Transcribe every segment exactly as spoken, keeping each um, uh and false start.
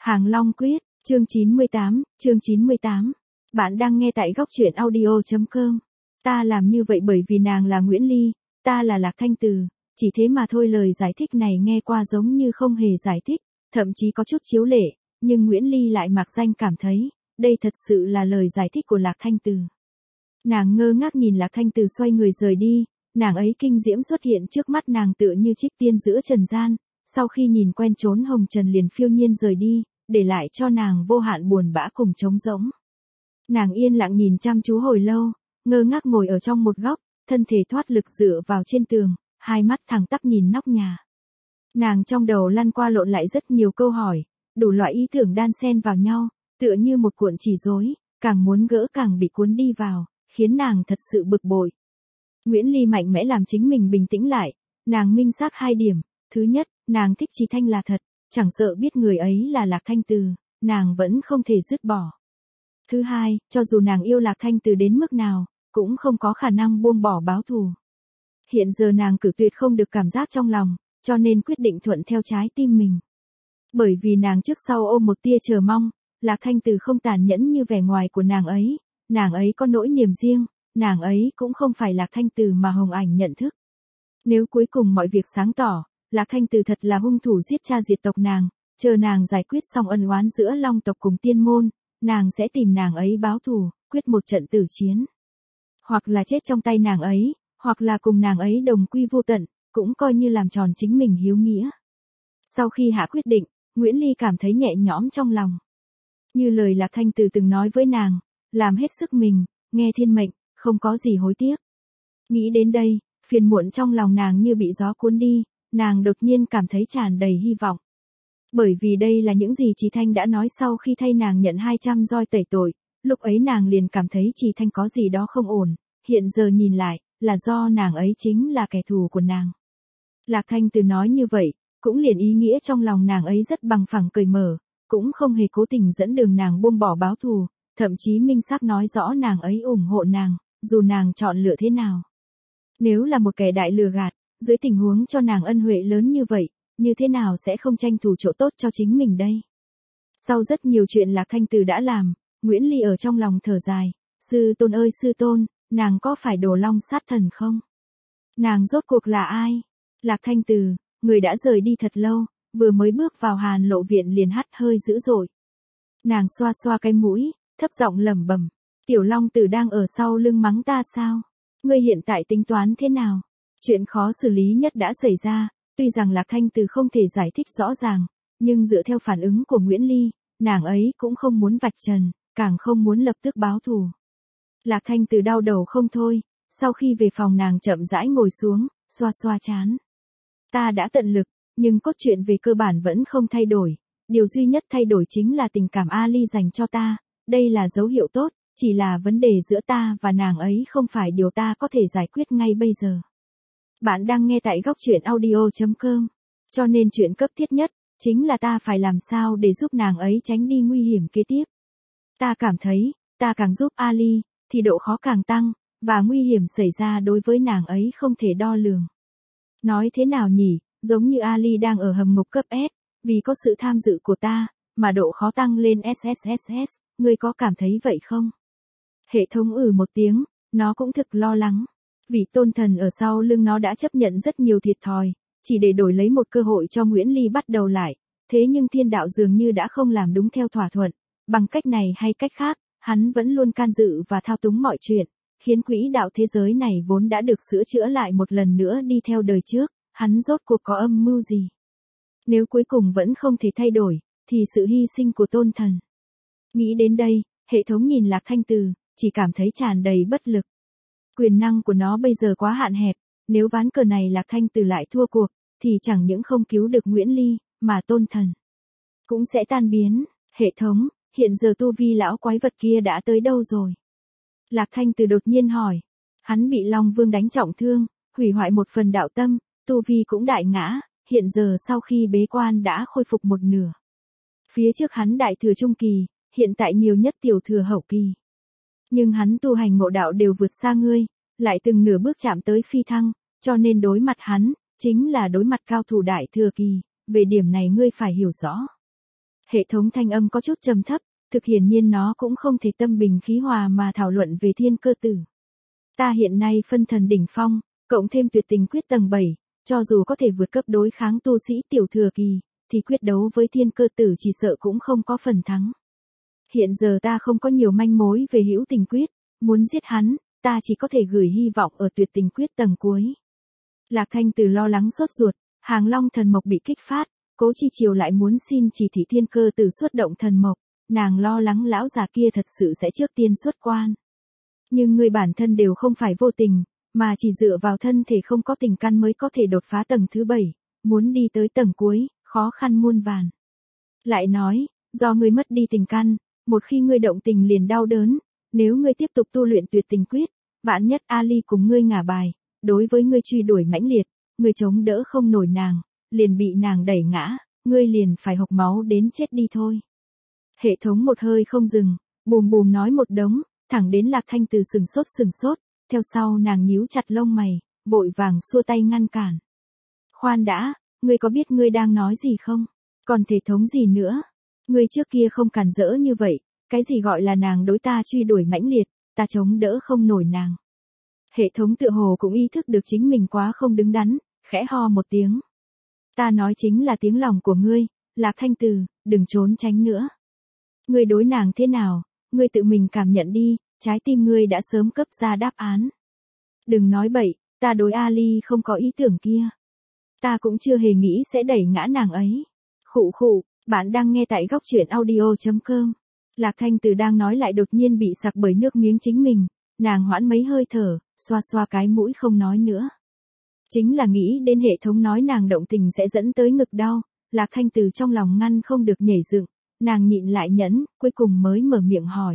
Hàng Long Quyết, chương chín mươi tám, chương chín mươi tám. Bạn đang nghe tại góc truyện audio chấm com. Ta làm như vậy bởi vì nàng là Nguyễn Ly, ta là Lạc Thanh Từ, chỉ thế mà thôi. Lời giải thích này nghe qua giống như không hề giải thích, thậm chí có chút chiếu lệ, nhưng Nguyễn Ly lại mặc danh cảm thấy, đây thật sự là lời giải thích của Lạc Thanh Từ. Nàng ngơ ngác nhìn Lạc Thanh Từ xoay người rời đi, nàng ấy kinh diễm xuất hiện trước mắt nàng tựa như trích tiên giữa trần gian, sau khi nhìn quen chốn hồng trần liền phiêu nhiên rời đi, để lại cho nàng vô hạn buồn bã cùng trống rỗng. Nàng yên lặng nhìn chăm chú hồi lâu, ngơ ngác ngồi ở trong một góc, thân thể thoát lực dựa vào trên tường, hai mắt thẳng tắp nhìn nóc nhà. Nàng trong đầu lăn qua lộn lại rất nhiều câu hỏi, đủ loại ý tưởng đan xen vào nhau, tựa như một cuộn chỉ rối, càng muốn gỡ càng bị cuốn đi vào, khiến nàng thật sự bực bội. Nguyễn Ly mạnh mẽ làm chính mình bình tĩnh lại, nàng minh xác hai điểm, thứ nhất, nàng thích Trì Thanh là thật, chẳng sợ biết người ấy là Lạc Thanh Từ, nàng vẫn không thể dứt bỏ. Thứ hai, cho dù nàng yêu Lạc Thanh Từ đến mức nào, cũng không có khả năng buông bỏ báo thù. Hiện giờ nàng cử tuyệt không được cảm giác trong lòng, cho nên quyết định thuận theo trái tim mình. Bởi vì nàng trước sau ôm một tia chờ mong, Lạc Thanh Từ không tàn nhẫn như vẻ ngoài của nàng ấy, nàng ấy có nỗi niềm riêng, nàng ấy cũng không phải Lạc Thanh Từ mà Hồng Ảnh nhận thức. Nếu cuối cùng mọi việc sáng tỏ, Lạc Thanh Từ thật là hung thủ giết cha diệt tộc nàng, chờ nàng giải quyết xong ân oán giữa Long tộc cùng Tiên môn, nàng sẽ tìm nàng ấy báo thù, quyết một trận tử chiến. Hoặc là chết trong tay nàng ấy, hoặc là cùng nàng ấy đồng quy vô tận, cũng coi như làm tròn chính mình hiếu nghĩa. Sau khi hạ quyết định, Nguyễn Ly cảm thấy nhẹ nhõm trong lòng. Như lời Lạc Thanh Từ từng nói với nàng, làm hết sức mình, nghe thiên mệnh, không có gì hối tiếc. Nghĩ đến đây, phiền muộn trong lòng nàng như bị gió cuốn đi, nàng đột nhiên cảm thấy tràn đầy hy vọng. Bởi vì đây là những gì Trì Thanh đã nói sau khi thay nàng nhận hai trăm roi tẩy tội, lúc ấy nàng liền cảm thấy Trì Thanh có gì đó không ổn, hiện giờ nhìn lại, là do nàng ấy chính là kẻ thù của nàng. Lạc Thanh Từ nói như vậy, cũng liền ý nghĩa trong lòng nàng ấy rất bằng phẳng cởi mở, cũng không hề cố tình dẫn đường nàng buông bỏ báo thù, thậm chí minh xác nói rõ nàng ấy ủng hộ nàng, dù nàng chọn lựa thế nào. Nếu là một kẻ đại lừa gạt, dưới tình huống cho nàng ân huệ lớn như vậy, như thế nào sẽ không tranh thủ chỗ tốt cho chính mình đây? Sau rất nhiều chuyện Lạc Thanh Từ đã làm, Nguyễn Ly ở trong lòng thở dài, sư tôn ơi sư tôn, nàng có phải đồ long sát thần không? Nàng rốt cuộc là ai? Lạc Thanh Từ, người đã rời đi thật lâu, vừa mới bước vào Hàn Lộ viện liền hắt hơi dữ dội. Nàng xoa xoa cái mũi, thấp giọng lẩm bẩm, tiểu long tử đang ở sau lưng mắng ta sao? Ngươi hiện tại tính toán thế nào? Chuyện khó xử lý nhất đã xảy ra, tuy rằng Lạc Thanh Từ không thể giải thích rõ ràng, nhưng dựa theo phản ứng của Nguyễn Ly, nàng ấy cũng không muốn vạch trần, càng không muốn lập tức báo thù. Lạc Thanh Từ đau đầu không thôi, sau khi về phòng nàng chậm rãi ngồi xuống, xoa xoa trán. Ta đã tận lực, nhưng cốt truyện về cơ bản vẫn không thay đổi, điều duy nhất thay đổi chính là tình cảm Ali dành cho ta, đây là dấu hiệu tốt, chỉ là vấn đề giữa ta và nàng ấy không phải điều ta có thể giải quyết ngay bây giờ. Bạn đang nghe tại góc truyện audio chấm com, cho nên chuyện cấp thiết nhất, chính là ta phải làm sao để giúp nàng ấy tránh đi nguy hiểm kế tiếp. Ta cảm thấy, ta càng giúp Ali, thì độ khó càng tăng, và nguy hiểm xảy ra đối với nàng ấy không thể đo lường. Nói thế nào nhỉ, giống như Ali đang ở hầm ngục cấp S, vì có sự tham dự của ta, mà độ khó tăng lên ét ét ét ét, ngươi có cảm thấy vậy không? Hệ thống ừ một tiếng, nó cũng thực lo lắng. Vì tôn thần ở sau lưng nó đã chấp nhận rất nhiều thiệt thòi, chỉ để đổi lấy một cơ hội cho Nguyễn Ly bắt đầu lại, thế nhưng thiên đạo dường như đã không làm đúng theo thỏa thuận, bằng cách này hay cách khác, hắn vẫn luôn can dự và thao túng mọi chuyện, khiến quỹ đạo thế giới này vốn đã được sửa chữa lại một lần nữa đi theo đời trước, hắn rốt cuộc có âm mưu gì? Nếu cuối cùng vẫn không thể thay đổi, thì sự hy sinh của tôn thần. Nghĩ đến đây, hệ thống nhìn Lạc Thanh Từ, chỉ cảm thấy tràn đầy bất lực. Quyền năng của nó bây giờ quá hạn hẹp, nếu ván cờ này Lạc Thanh Từ lại thua cuộc, thì chẳng những không cứu được Nguyễn Ly, mà tôn thần cũng sẽ tan biến. Hệ thống, hiện giờ tu vi lão quái vật kia đã tới đâu rồi? Lạc Thanh Từ đột nhiên hỏi. Hắn bị Long Vương đánh trọng thương, hủy hoại một phần đạo tâm, tu vi cũng đại ngã, hiện giờ sau khi bế quan đã khôi phục một nửa. Phía trước hắn đại thừa trung kỳ, hiện tại nhiều nhất tiểu thừa hậu kỳ. Nhưng hắn tu hành ngộ đạo đều vượt xa ngươi, lại từng nửa bước chạm tới phi thăng, cho nên đối mặt hắn, chính là đối mặt cao thủ đại thừa kỳ, về điểm này ngươi phải hiểu rõ. Hệ thống thanh âm có chút trầm thấp, thực hiển nhiên nó cũng không thể tâm bình khí hòa mà thảo luận về thiên cơ tử. Ta hiện nay phân thần đỉnh phong, cộng thêm tuyệt tình quyết tầng bảy, cho dù có thể vượt cấp đối kháng tu sĩ tiểu thừa kỳ, thì quyết đấu với thiên cơ tử chỉ sợ cũng không có phần thắng. Hiện giờ ta không có nhiều manh mối về hữu tình quyết, muốn giết hắn, ta chỉ có thể gửi hy vọng ở tuyệt tình quyết tầng cuối. Lạc Thanh Từ lo lắng sốt ruột, Hàng Long thần mộc bị kích phát, Cố Chi Triều lại muốn xin chỉ thị thiên cơ tử xuất động thần mộc, nàng lo lắng lão già kia thật sự sẽ trước tiên xuất quan. Nhưng người bản thân đều không phải vô tình, mà chỉ dựa vào thân thể không có tình căn mới có thể đột phá tầng thứ bảy, muốn đi tới tầng cuối, khó khăn muôn vàn. Lại nói, do ngươi mất đi tình căn, một khi ngươi động tình liền đau đớn, nếu ngươi tiếp tục tu luyện tuyệt tình quyết, vạn nhất Ali cùng ngươi ngả bài, đối với ngươi truy đuổi mãnh liệt, ngươi chống đỡ không nổi nàng, liền bị nàng đẩy ngã, ngươi liền phải hộc máu đến chết đi thôi. Hệ thống một hơi không dừng, bùm bùm nói một đống, thẳng đến Lạc Thanh Từ sừng sốt sừng sốt, theo sau nàng nhíu chặt lông mày, vội vàng xua tay ngăn cản. Khoan đã, ngươi có biết ngươi đang nói gì không? Còn thể thống gì nữa? Ngươi trước kia không cản rỡ như vậy, cái gì gọi là nàng đối ta truy đuổi mãnh liệt, ta chống đỡ không nổi nàng. Hệ thống tựa hồ cũng ý thức được chính mình quá không đứng đắn, khẽ ho một tiếng. Ta nói chính là tiếng lòng của ngươi, Lạc Thanh Từ, đừng trốn tránh nữa. Ngươi đối nàng thế nào, ngươi tự mình cảm nhận đi, trái tim ngươi đã sớm cấp ra đáp án. Đừng nói bậy, ta đối Ali không có ý tưởng kia. Ta cũng chưa hề nghĩ sẽ đẩy ngã nàng ấy. Khụ khụ, bạn đang nghe tại góc truyện audio chấm com. Lạc Thanh Từ đang nói lại đột nhiên bị sặc bởi nước miếng chính mình, nàng hoãn mấy hơi thở, xoa xoa cái mũi không nói nữa. Chính là nghĩ đến hệ thống nói nàng động tình sẽ dẫn tới ngực đau, Lạc Thanh Từ trong lòng ngăn không được nhảy dựng, nàng nhịn lại nhẫn, cuối cùng mới mở miệng hỏi.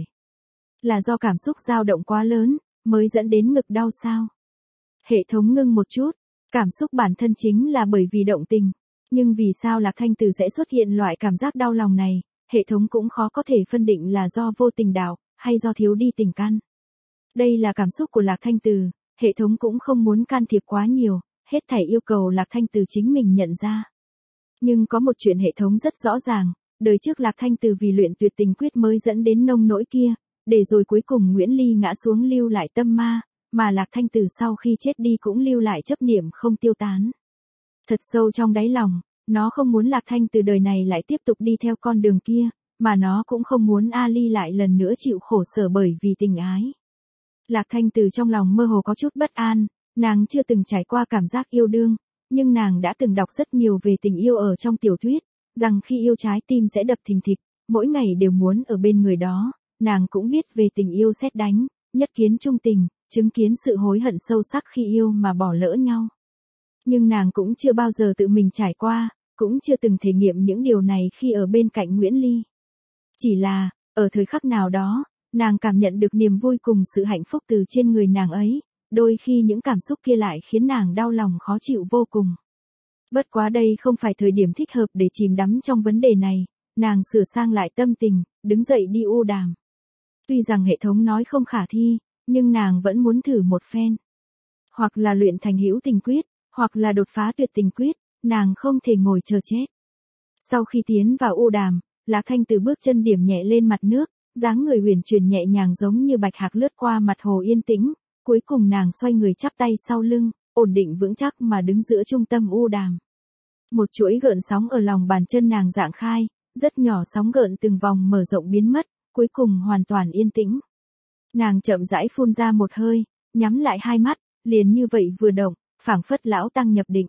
Là do cảm xúc dao động quá lớn, mới dẫn đến ngực đau sao? Hệ thống ngưng một chút, cảm xúc bản thân chính là bởi vì động tình, nhưng vì sao Lạc Thanh Từ sẽ xuất hiện loại cảm giác đau lòng này, hệ thống cũng khó có thể phân định là do vô tình đạo, hay do thiếu đi tình căn. Đây là cảm xúc của Lạc Thanh Từ, hệ thống cũng không muốn can thiệp quá nhiều, hết thảy yêu cầu Lạc Thanh Từ chính mình nhận ra. Nhưng có một chuyện hệ thống rất rõ ràng, đời trước Lạc Thanh Từ vì luyện tuyệt tình quyết mới dẫn đến nông nỗi kia, để rồi cuối cùng Nguyễn Ly ngã xuống lưu lại tâm ma, mà Lạc Thanh Từ sau khi chết đi cũng lưu lại chấp niệm không tiêu tán. Thật sâu trong đáy lòng, nó không muốn Lạc Thanh Từ đời này lại tiếp tục đi theo con đường kia, mà nó cũng không muốn Ali lại lần nữa chịu khổ sở bởi vì tình ái. Lạc Thanh Từ trong lòng mơ hồ có chút bất an, nàng chưa từng trải qua cảm giác yêu đương, nhưng nàng đã từng đọc rất nhiều về tình yêu ở trong tiểu thuyết, rằng khi yêu trái tim sẽ đập thình thịch, mỗi ngày đều muốn ở bên người đó, nàng cũng biết về tình yêu sét đánh, nhất kiến trung tình, chứng kiến sự hối hận sâu sắc khi yêu mà bỏ lỡ nhau. Nhưng nàng cũng chưa bao giờ tự mình trải qua, cũng chưa từng thể nghiệm những điều này khi ở bên cạnh Nguyễn Ly. Chỉ là, ở thời khắc nào đó, nàng cảm nhận được niềm vui cùng sự hạnh phúc từ trên người nàng ấy, đôi khi những cảm xúc kia lại khiến nàng đau lòng khó chịu vô cùng. Bất quá đây không phải thời điểm thích hợp để chìm đắm trong vấn đề này, nàng sửa sang lại tâm tình, đứng dậy đi u đàm. Tuy rằng hệ thống nói không khả thi, nhưng nàng vẫn muốn thử một phen. Hoặc là luyện thành hữu tình quyết, hoặc là đột phá tuyệt tình quyết, nàng không thể ngồi chờ chết. Sau khi tiến vào u đàm, Lạc Thanh Từ bước chân điểm nhẹ lên mặt nước, dáng người huyền chuyển nhẹ nhàng giống như bạch hạc lướt qua mặt hồ yên tĩnh, cuối cùng nàng xoay người chắp tay sau lưng, ổn định vững chắc mà đứng giữa trung tâm u đàm. Một chuỗi gợn sóng ở lòng bàn chân nàng dạng khai, rất nhỏ sóng gợn từng vòng mở rộng biến mất, cuối cùng hoàn toàn yên tĩnh. Nàng chậm rãi phun ra một hơi, nhắm lại hai mắt, liền như vậy vừa động, phảng phất lão tăng nhập định.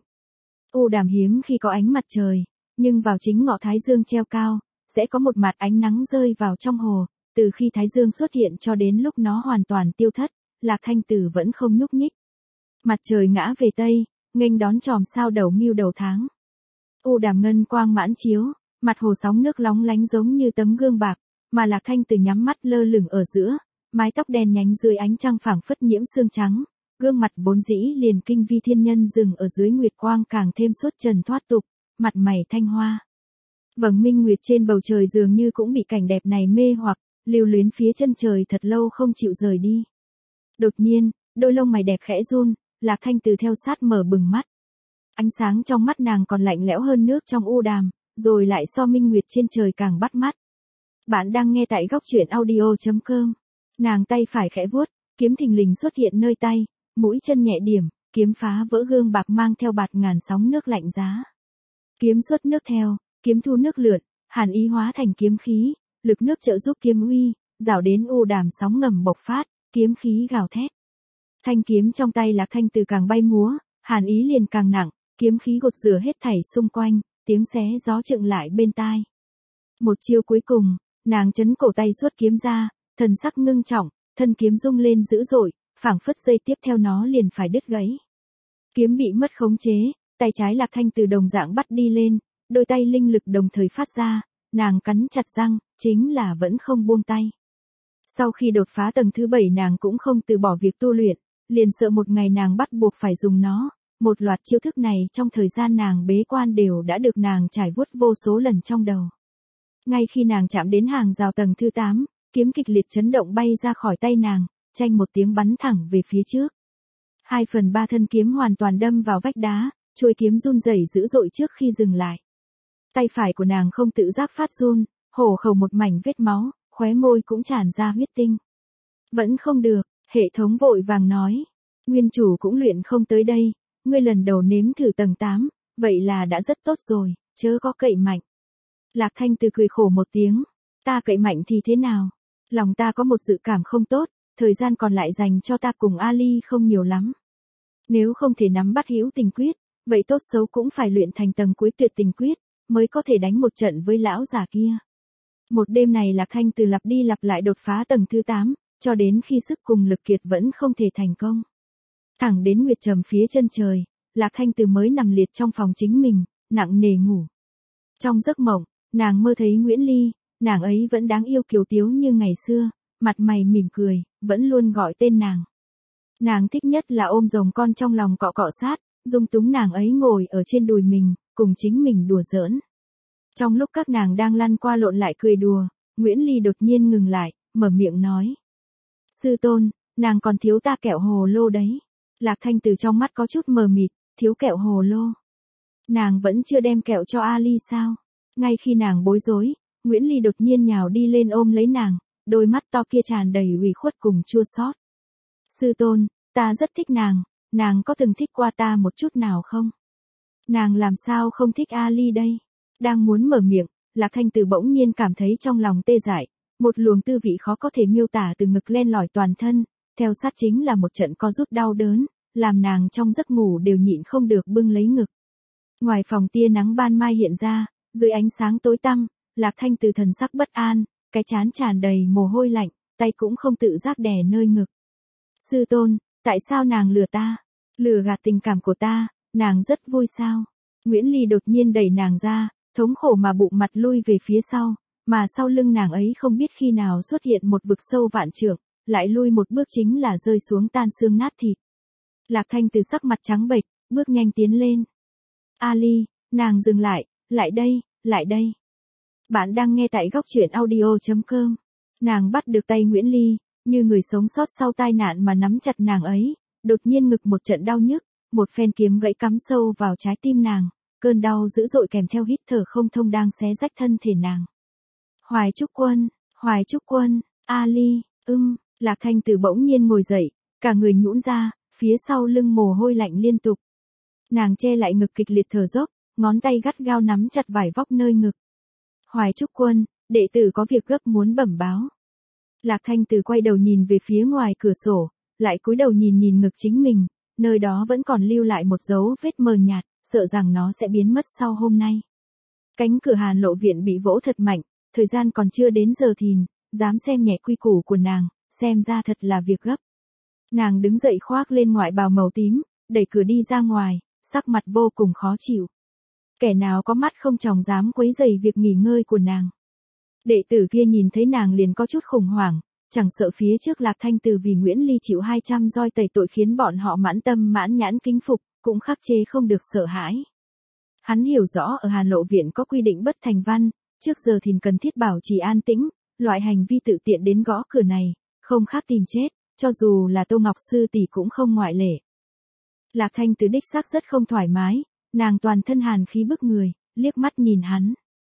U đàm hiếm khi có ánh mặt trời, nhưng vào chính ngọ thái dương treo cao, sẽ có một mặt ánh nắng rơi vào trong hồ, từ khi thái dương xuất hiện cho đến lúc nó hoàn toàn tiêu thất, Lạc Thanh Từ vẫn không nhúc nhích. Mặt trời ngã về tây, nghênh đón chòm sao đầu ngưu đầu tháng. U đàm ngân quang mãn chiếu, mặt hồ sóng nước lóng lánh giống như tấm gương bạc, mà Lạc Thanh Từ nhắm mắt lơ lửng ở giữa, mái tóc đen nhánh dưới ánh trăng phảng phất nhiễm sương trắng, gương mặt vốn dĩ liền kinh vi thiên nhân dừng ở dưới nguyệt quang càng thêm xuất trần thoát tục, mặt mày thanh hoa. Vầng minh nguyệt trên bầu trời dường như cũng bị cảnh đẹp này mê hoặc, lưu luyến phía chân trời thật lâu không chịu rời đi. Đột nhiên, đôi lông mày đẹp khẽ run, Lạc Thanh Từ theo sát mở bừng mắt. Ánh sáng trong mắt nàng còn lạnh lẽo hơn nước trong u đàm, rồi lại so minh nguyệt trên trời càng bắt mắt. Bạn đang nghe tại góc truyện audio.com. Nàng tay phải khẽ vuốt, kiếm thình lình xuất hiện nơi tay, mũi chân nhẹ điểm, kiếm phá vỡ gương bạc mang theo bạt ngàn sóng nước lạnh giá. Kiếm xuất nước theo, kiếm thu nước lượn, hàn ý hóa thành kiếm khí, lực nước trợ giúp kiếm uy, rảo đến u đàm sóng ngầm bộc phát, kiếm khí gào thét. Thanh kiếm trong tay Lạc Thanh Từ càng bay múa, hàn ý liền càng nặng, kiếm khí gột rửa hết thảy xung quanh, tiếng xé gió chựng lại bên tai. Một chiêu cuối cùng, nàng chấn cổ tay xuất kiếm ra, thần sắc ngưng trọng, thân kiếm rung lên dữ dội, phảng phất dây tiếp theo nó liền phải đứt gãy. Kiếm bị mất khống chế, tay trái Lạc Thanh Từ đồng dạng bắt đi lên, đôi tay linh lực đồng thời phát ra, nàng cắn chặt răng, chính là vẫn không buông tay. Sau khi đột phá tầng thứ bảy nàng cũng không từ bỏ việc tu luyện, liền sợ một ngày nàng bắt buộc phải dùng nó, một loạt chiêu thức này trong thời gian nàng bế quan đều đã được nàng trải vuốt vô số lần trong đầu. Ngay khi nàng chạm đến hàng rào tầng thứ tám, kiếm kịch liệt chấn động bay ra khỏi tay nàng, chanh một tiếng bắn thẳng về phía trước. Hai phần ba thân kiếm hoàn toàn đâm vào vách đá, chuôi kiếm run rẩy dữ dội trước khi dừng lại. Tay phải của nàng không tự giác phát run, hổ khẩu một mảnh vết máu, khóe môi cũng tràn ra huyết tinh. Vẫn không được, hệ thống vội vàng nói. Nguyên chủ cũng luyện không tới đây, ngươi lần đầu nếm thử tầng tám, vậy là đã rất tốt rồi, chớ có cậy mạnh. Lạc Thanh Từ cười khổ một tiếng, ta cậy mạnh thì thế nào? Lòng ta có một dự cảm không tốt, thời gian còn lại dành cho ta cùng Ali không nhiều lắm. Nếu không thể nắm bắt hữu tình quyết, vậy tốt xấu cũng phải luyện thành tầng cuối tuyệt tình quyết, mới có thể đánh một trận với lão già kia. Một đêm này Lạc Thanh Từ lặp đi lặp lại đột phá tầng thứ tám, cho đến khi sức cùng lực kiệt vẫn không thể thành công. Thẳng đến nguyệt trầm phía chân trời, Lạc Thanh Từ mới nằm liệt trong phòng chính mình, nặng nề ngủ. Trong giấc mộng, nàng mơ thấy Nguyễn Ly, nàng ấy vẫn đáng yêu kiều tiếu như ngày xưa, mặt mày mỉm cười, vẫn luôn gọi tên nàng. Nàng thích nhất là ôm rồng con trong lòng cọ cọ sát, dung túng nàng ấy ngồi ở trên đùi mình, cùng chính mình đùa giỡn. Trong lúc các nàng đang lăn qua lộn lại cười đùa, Nguyễn Ly đột nhiên ngừng lại, mở miệng nói. Sư tôn, nàng còn thiếu ta kẹo hồ lô đấy. Lạc Thanh Từ trong mắt có chút mờ mịt, thiếu kẹo hồ lô. Nàng vẫn chưa đem kẹo cho Ali sao? Ngay khi nàng bối rối, Nguyễn Ly đột nhiên nhào đi lên ôm lấy nàng, đôi mắt to kia tràn đầy ủy khuất cùng chua xót. Sư tôn, ta rất thích nàng, nàng có từng thích qua ta một chút nào không? Nàng làm sao không thích Ali đây? Đang muốn mở miệng, Lạc Thanh Từ bỗng nhiên cảm thấy trong lòng tê dại, một luồng tư vị khó có thể miêu tả từ ngực len lỏi toàn thân, theo sát chính là một trận co rút đau đớn, làm nàng trong giấc ngủ đều nhịn không được bưng lấy ngực. Ngoài phòng tia nắng ban mai hiện ra, dưới ánh sáng tối tăm, Lạc Thanh Từ thần sắc bất an, cái trán tràn đầy mồ hôi lạnh, tay cũng không tự giác đè nơi ngực. Sư tôn, tại sao nàng lừa ta? Lừa gạt tình cảm của ta, nàng rất vui sao? Nguyễn Ly đột nhiên đẩy nàng ra, thống khổ mà bụng mặt lui về phía sau, mà sau lưng nàng ấy không biết khi nào xuất hiện một vực sâu vạn trượng, lại lui một bước chính là rơi xuống tan xương nát thịt. Lạc Thanh Từ sắc mặt trắng bệch, bước nhanh tiến lên. Ali, nàng dừng lại, lại đây, lại đây. Bạn đang nghe tại góc truyện audio.com. Nàng bắt được tay Nguyễn Ly, như người sống sót sau tai nạn mà nắm chặt nàng ấy, đột nhiên ngực một trận đau nhức, một phen kiếm gãy cắm sâu vào trái tim nàng, cơn đau dữ dội kèm theo hít thở không thông đang xé rách thân thể nàng. Hoài Trúc Quân, Hoài Trúc Quân, Ali, ưm, Lạc Thanh Từ bỗng nhiên ngồi dậy, cả người nhũn ra, phía sau lưng mồ hôi lạnh liên tục. Nàng che lại ngực kịch liệt thở dốc, ngón tay gắt gao nắm chặt vải vóc nơi ngực. Hoài Trúc Quân, đệ tử có việc gấp muốn bẩm báo. Lạc Thanh Từ quay đầu nhìn về phía ngoài cửa sổ, lại cúi đầu nhìn nhìn ngực chính mình, nơi đó vẫn còn lưu lại một dấu vết mờ nhạt, sợ rằng nó sẽ biến mất sau hôm nay. Cánh cửa Hàn Lộ viện bị vỗ thật mạnh, thời gian còn chưa đến giờ thìn, dám xem nhẹ quy củ của nàng, xem ra thật là việc gấp. Nàng đứng dậy khoác lên ngoại bào màu tím, đẩy cửa đi ra ngoài, sắc mặt vô cùng khó chịu. Kẻ nào có mắt không tròng dám quấy rầy việc nghỉ ngơi của nàng. Đệ tử kia nhìn thấy nàng liền có chút khủng hoảng, chẳng sợ phía trước Lạc Thanh Từ vì Nguyễn Ly chịu hai trăm roi tẩy tội khiến bọn họ mãn tâm mãn nhãn kính phục, cũng khắc chế không được sợ hãi. Hắn hiểu rõ ở Hàn Lộ viện có quy định bất thành văn, trước giờ thì cần thiết bảo trì an tĩnh, loại hành vi tự tiện đến gõ cửa này, không khác tìm chết, cho dù là Tô Ngọc sư tỷ cũng không ngoại lệ. Lạc Thanh Từ đích xác rất không thoải mái, nàng toàn thân hàn khí bức người, liếc mắt nhìn hắn,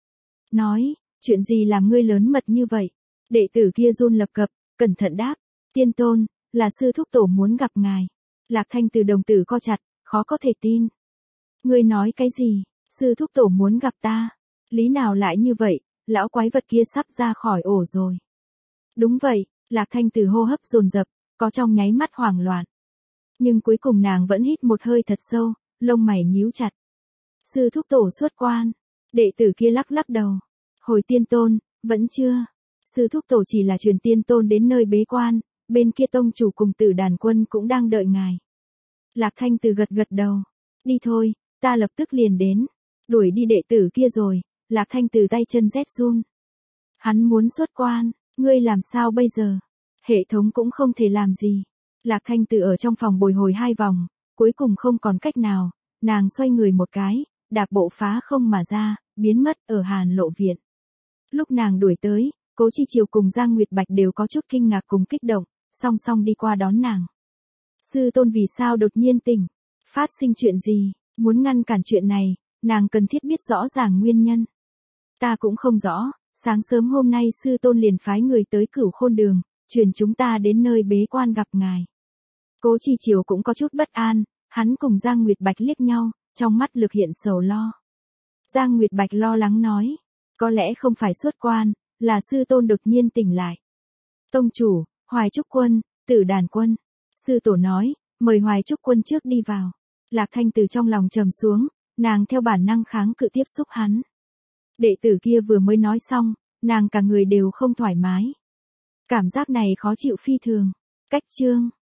nói, chuyện gì làm ngươi lớn mật như vậy? Đệ tử kia run lập cập, cẩn thận đáp, tiên tôn, là sư thúc tổ muốn gặp ngài. Lạc Thanh Từ đồng tử co chặt, khó có thể tin. Ngươi nói cái gì? Sư thúc tổ muốn gặp ta? Lý nào lại như vậy, lão quái vật kia sắp ra khỏi ổ rồi. Đúng vậy, Lạc Thanh Từ hô hấp dồn dập, có trong nháy mắt hoảng loạn. Nhưng cuối cùng nàng vẫn hít một hơi thật sâu, lông mày nhíu chặt. Sư thúc tổ xuất quan. Đệ tử kia lắc lắc đầu. Hồi tiên tôn, vẫn chưa. Sư thúc tổ chỉ là truyền tiên tôn đến nơi bế quan, bên kia tông chủ cùng Tử Đàn quân cũng đang đợi ngài. Lạc Thanh Từ gật gật đầu. Đi thôi, ta lập tức liền đến. Đuổi đi đệ tử kia rồi, Lạc Thanh Từ tay chân rét run. Hắn muốn xuất quan, ngươi làm sao bây giờ? Hệ thống cũng không thể làm gì. Lạc Thanh Từ ở trong phòng bồi hồi hai vòng, cuối cùng không còn cách nào, nàng xoay người một cái, đạp bộ phá không mà ra, biến mất ở Hàn Lộ viện. Lúc nàng đuổi tới, Cố Chi Triều cùng Giang Nguyệt Bạch đều có chút kinh ngạc cùng kích động, song song đi qua đón nàng. Sư tôn vì sao đột nhiên tỉnh? Phát sinh chuyện gì? Muốn ngăn cản chuyện này, nàng cần thiết biết rõ ràng nguyên nhân. Ta cũng không rõ, sáng sớm hôm nay sư tôn liền phái người tới Cửu Khôn Đường, truyền chúng ta đến nơi bế quan gặp ngài. Cố Chi Triều cũng có chút bất an, hắn cùng Giang Nguyệt Bạch liếc nhau, trong mắt lực hiện sầu lo. Giang Nguyệt Bạch lo lắng nói, có lẽ không phải xuất quan, là sư tôn đột nhiên tỉnh lại. Tông chủ, Hoài Trúc Quân, Tử Đàn quân. Sư tổ nói, mời Hoài Trúc Quân trước đi vào. Lạc Thanh Từ trong lòng trầm xuống, nàng theo bản năng kháng cự tiếp xúc hắn. Đệ tử kia vừa mới nói xong, nàng cả người đều không thoải mái. Cảm giác này khó chịu phi thường. Cách chương